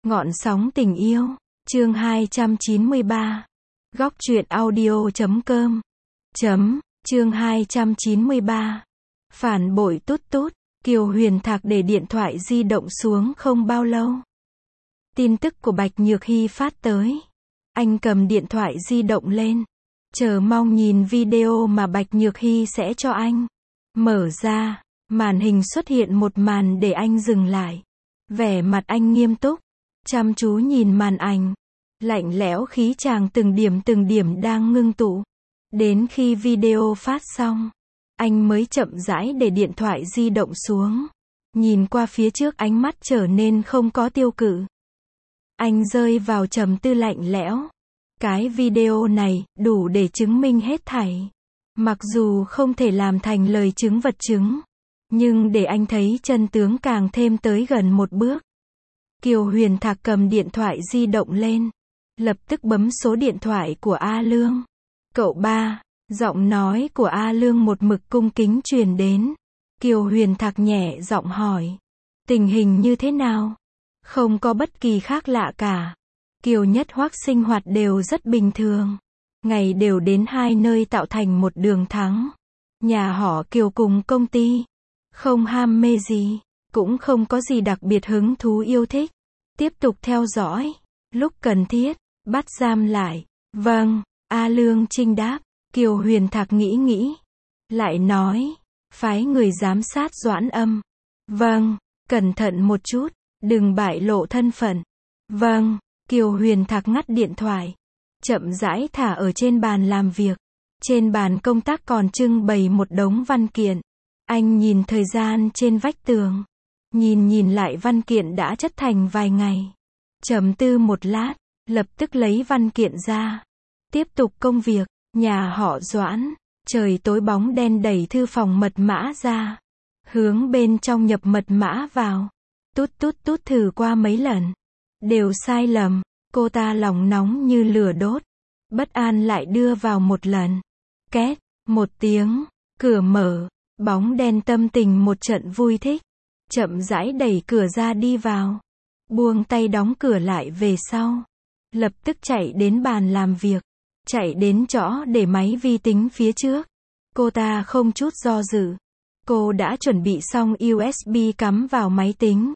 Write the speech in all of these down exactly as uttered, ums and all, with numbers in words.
Ngọn sóng tình yêu, chương hai trăm chín mươi ba. Góc truyện audio chấm com. Chấm, chương hai trăm chín mươi ba. Phản bội tút tút, Kiều Huyền Thạc để điện thoại di động xuống không bao lâu. Tin tức của Bạch Nhược Hy phát tới. Anh cầm điện thoại di động lên, chờ mong nhìn video mà Bạch Nhược Hy sẽ cho anh. Mở ra, màn hình xuất hiện một màn để anh dừng lại. Vẻ mặt anh nghiêm túc, chăm chú nhìn màn ảnh. Lạnh lẽo khí chàng từng điểm từng điểm đang ngưng tụ. Đến khi video phát xong, anh mới chậm rãi để điện thoại di động xuống. Nhìn qua phía trước, ánh mắt trở nên không có tiêu cự. Anh rơi vào trầm tư lạnh lẽo. Cái video này đủ để chứng minh hết thảy. Mặc dù không thể làm thành lời chứng vật chứng, nhưng để anh thấy chân tướng càng thêm tới gần một bước. Kiều Huyền Thạc cầm điện thoại di động lên, lập tức bấm số điện thoại của A Lương. Cậu ba, giọng nói của A Lương một mực cung kính truyền đến. Kiều Huyền Thạc nhẹ giọng hỏi, tình hình như thế nào? Không có bất kỳ khác lạ cả. Kiều Nhất Hoắc sinh hoạt đều rất bình thường. Ngày đều đến hai nơi tạo thành một đường thắng. Nhà họ Kiều cùng công ty, không ham mê gì, cũng không có gì đặc biệt hứng thú yêu thích. Tiếp tục theo dõi, lúc cần thiết, bắt giam lại. Vâng, A Lương Trinh đáp. Kiều Huyền Thạc nghĩ nghĩ, lại nói, phái người giám sát Doãn Âm. Vâng, cẩn thận một chút, đừng bại lộ thân phận. Vâng. Kiều Huyền Thạc ngắt điện thoại, chậm rãi thả ở trên bàn làm việc. Trên bàn công tác còn trưng bày một đống văn kiện. Anh nhìn thời gian trên vách tường, nhìn nhìn lại văn kiện đã chất thành vài ngày. Trầm tư một lát, lập tức lấy văn kiện ra, tiếp tục công việc. Nhà họ Doãn, trời tối bóng đen đẩy thư phòng mật mã ra, hướng bên trong nhập mật mã vào. Tút tút tút thử qua mấy lần, đều sai lầm. Cô ta lòng nóng như lửa đốt, bất an lại đưa vào một lần. Két, một tiếng, cửa mở, bóng đen tâm tình một trận vui thích, chậm rãi đẩy cửa ra đi vào, buông tay đóng cửa lại về sau, lập tức chạy đến bàn làm việc, chạy đến chỗ để máy vi tính phía trước. Cô ta không chút do dự, cô đã chuẩn bị xong u ét bê cắm vào máy tính.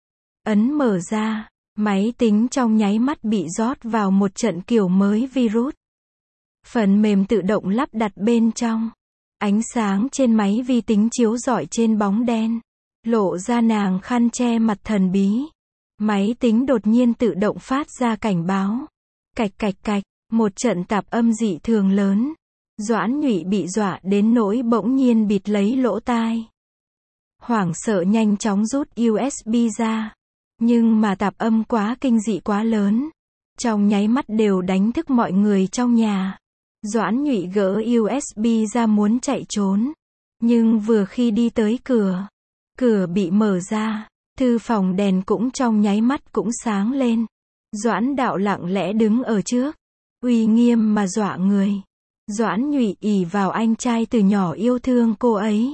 Ấn mở ra, máy tính trong nháy mắt bị rót vào một trận kiểu mới virus. Phần mềm tự động lắp đặt bên trong. Ánh sáng trên máy vi tính chiếu rọi trên bóng đen, lộ ra nàng khăn che mặt thần bí. Máy tính đột nhiên tự động phát ra cảnh báo. Cạch cạch cạch, một trận tạp âm dị thường lớn. Doãn Nhụy bị dọa đến nỗi bỗng nhiên bịt lấy lỗ tai. Hoảng sợ nhanh chóng rút u ét bê ra. Nhưng mà tạp âm quá kinh dị quá lớn, trong nháy mắt đều đánh thức mọi người trong nhà. Doãn Nhụy gỡ u ét bê ra muốn chạy trốn, nhưng vừa khi đi tới cửa, cửa bị mở ra, thư phòng đèn cũng trong nháy mắt cũng sáng lên. Doãn Đạo lặng lẽ đứng ở trước, uy nghiêm mà dọa người. Doãn Nhụy ỷ vào anh trai từ nhỏ yêu thương cô ấy,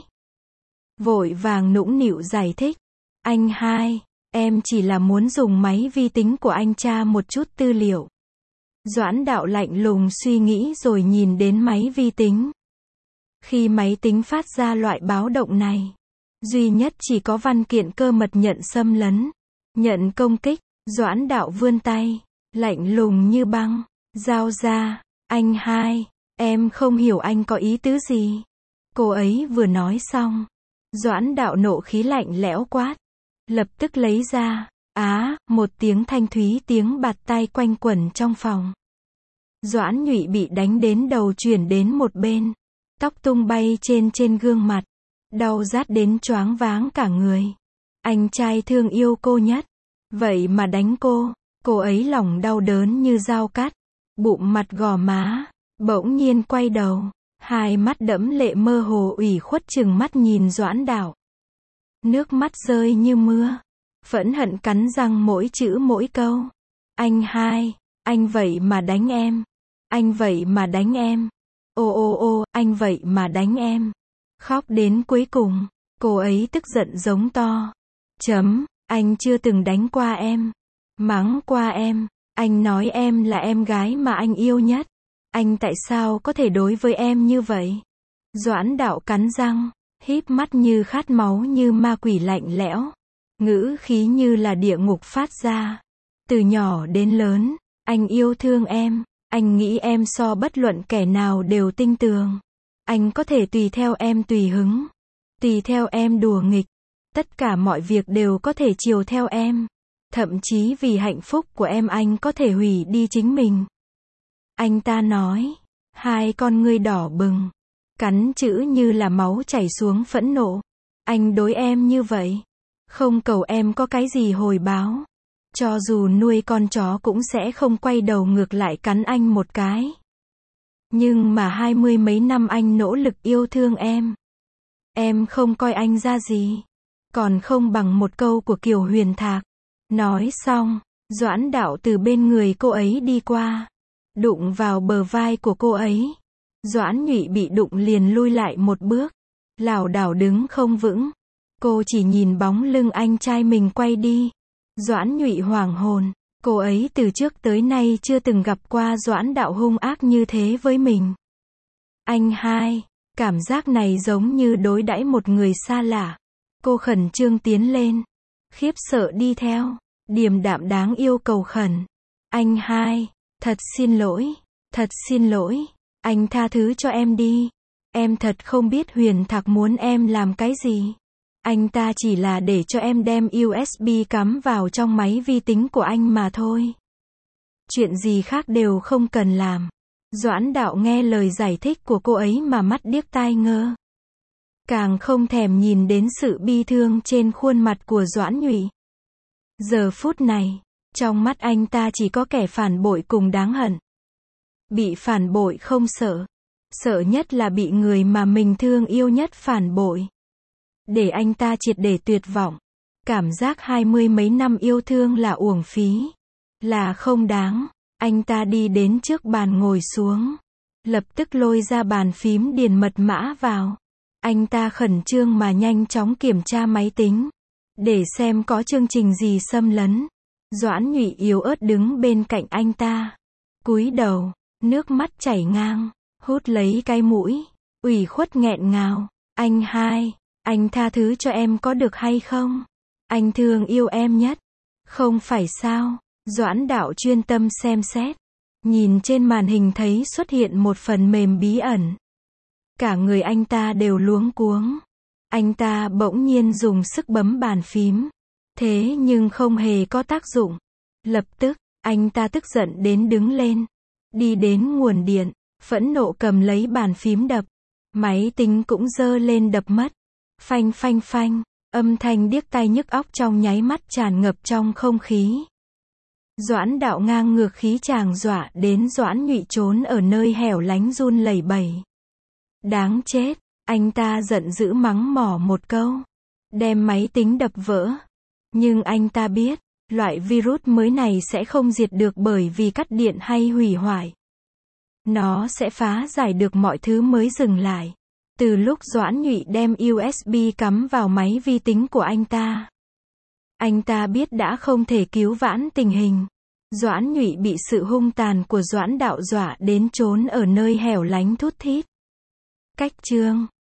vội vàng nũng nịu giải thích, anh hai, em chỉ là muốn dùng máy vi tính của anh tra một chút tư liệu. Doãn Đạo lạnh lùng suy nghĩ rồi nhìn đến máy vi tính. Khi máy tính phát ra loại báo động này, duy nhất chỉ có văn kiện cơ mật nhận xâm lấn, nhận công kích. Doãn Đạo vươn tay, lạnh lùng như băng, giao ra, anh hai, em không hiểu anh có ý tứ gì. Cô ấy vừa nói xong, Doãn Đạo nộ khí lạnh lẽo quát, lập tức lấy ra. Á, một tiếng thanh thúy tiếng bạt tai quanh quẩn trong phòng. Doãn Nhụy bị đánh đến đầu chuyển đến một bên, tóc tung bay trên trên gương mặt, đau rát đến choáng váng cả người. Anh trai thương yêu cô nhất, vậy mà đánh cô. Cô ấy lòng đau đớn như dao cắt, bụng mặt gò má, bỗng nhiên quay đầu, hai mắt đẫm lệ mơ hồ ủy khuất chừng mắt nhìn Doãn Đạo. Nước mắt rơi như mưa, phẫn hận cắn răng mỗi chữ mỗi câu. Anh hai, anh vậy mà đánh em. Anh vậy mà đánh em. Ô ô ô, anh vậy mà đánh em. Khóc đến cuối cùng, cô ấy tức giận giống to. Chấm, anh chưa từng đánh qua em. Mắng qua em, anh nói em là em gái mà anh yêu nhất. Anh tại sao có thể đối với em như vậy? Doãn Đạo cắn răng, híp mắt như khát máu như ma quỷ lạnh lẽo. Ngữ khí như là địa ngục phát ra. Từ nhỏ đến lớn, anh yêu thương em. Anh nghĩ em so bất luận kẻ nào đều tinh tường. Anh có thể tùy theo em tùy hứng. Tùy theo em đùa nghịch. Tất cả mọi việc đều có thể chiều theo em. Thậm chí vì hạnh phúc của em anh có thể hủy đi chính mình. Anh ta nói. Hai con ngươi đỏ bừng. Cắn chữ như là máu chảy xuống phẫn nộ. Anh đối em như vậy. Không cầu em có cái gì hồi báo. Cho dù nuôi con chó cũng sẽ không quay đầu ngược lại cắn anh một cái. Nhưng mà hai mươi mấy năm anh nỗ lực yêu thương em. Em không coi anh ra gì. Còn không bằng một câu của Kiều Huyền Thạc. Nói xong, Doãn Đạo từ bên người cô ấy đi qua. Đụng vào bờ vai của cô ấy. Doãn Nhụy bị đụng liền lui lại một bước. Lảo đảo đứng không vững. Cô chỉ nhìn bóng lưng anh trai mình quay đi. Doãn Nhụy hoảng hồn. Cô ấy từ trước tới nay chưa từng gặp qua Doãn Đạo hung ác như thế với mình. Anh hai, cảm giác này giống như đối đãi một người xa lạ. Cô khẩn trương tiến lên. Khiếp sợ đi theo. Điềm đạm đáng yêu cầu khẩn. Anh hai, thật xin lỗi, thật xin lỗi. Anh tha thứ cho em đi. Em thật không biết Huyền Thạc muốn em làm cái gì. Anh ta chỉ là để cho em đem u ét bê cắm vào trong máy vi tính của anh mà thôi. Chuyện gì khác đều không cần làm. Doãn Đạo nghe lời giải thích của cô ấy mà mắt điếc tai ngơ. Càng không thèm nhìn đến sự bi thương trên khuôn mặt của Doãn Nhụy. Giờ phút này, trong mắt anh ta chỉ có kẻ phản bội cùng đáng hận. Bị phản bội không sợ. Sợ nhất là bị người mà mình thương yêu nhất phản bội. Để anh ta triệt để tuyệt vọng. Cảm giác hai mươi mấy năm yêu thương là uổng phí. Là không đáng. Anh ta đi đến trước bàn ngồi xuống. Lập tức lôi ra bàn phím điền mật mã vào. Anh ta khẩn trương mà nhanh chóng kiểm tra máy tính. Để xem có chương trình gì xâm lấn. Doãn Nhụy yếu ớt đứng bên cạnh anh ta. Cúi đầu, nước mắt chảy ngang. Hút lấy cái mũi. Ủy khuất nghẹn ngào. Anh hai, anh tha thứ cho em có được hay không? Anh thương yêu em nhất. Không phải sao? Doãn Đạo chuyên tâm xem xét. Nhìn trên màn hình thấy xuất hiện một phần mềm bí ẩn. Cả người anh ta đều luống cuống. Anh ta bỗng nhiên dùng sức bấm bàn phím. Thế nhưng không hề có tác dụng. Lập tức, anh ta tức giận đến đứng lên. Đi đến nguồn điện. Phẫn nộ cầm lấy bàn phím đập. Máy tính cũng giơ lên đập mất. Phanh phanh phanh. Âm thanh điếc tai nhức óc trong nháy mắt tràn ngập trong không khí. Doãn Đạo ngang ngược khí chàng dọa đến Doãn Nhụy trốn ở nơi hẻo lánh run lẩy bẩy. Đáng chết. Anh ta giận dữ mắng mỏ một câu. Đem máy tính đập vỡ. Nhưng anh ta biết, loại virus mới này sẽ không diệt được bởi vì cắt điện hay hủy hoại. Nó sẽ phá giải được mọi thứ mới dừng lại. Từ lúc Doãn Nhụy đem u ét bê cắm vào máy vi tính của anh ta. Anh ta biết đã không thể cứu vãn tình hình. Doãn Nhụy bị sự hung tàn của Doãn Đạo dọa đến trốn ở nơi hẻo lánh thút thít. Cách chương